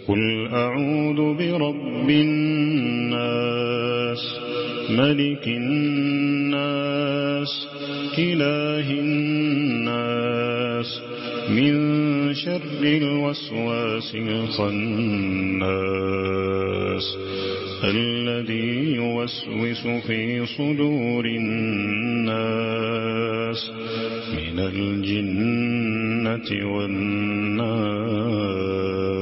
قل أعوذ برب الناس ملك الناس إله الناس من شر الوسواس الخناس الذي يوسوس في صدور الناس من الجنة والناس.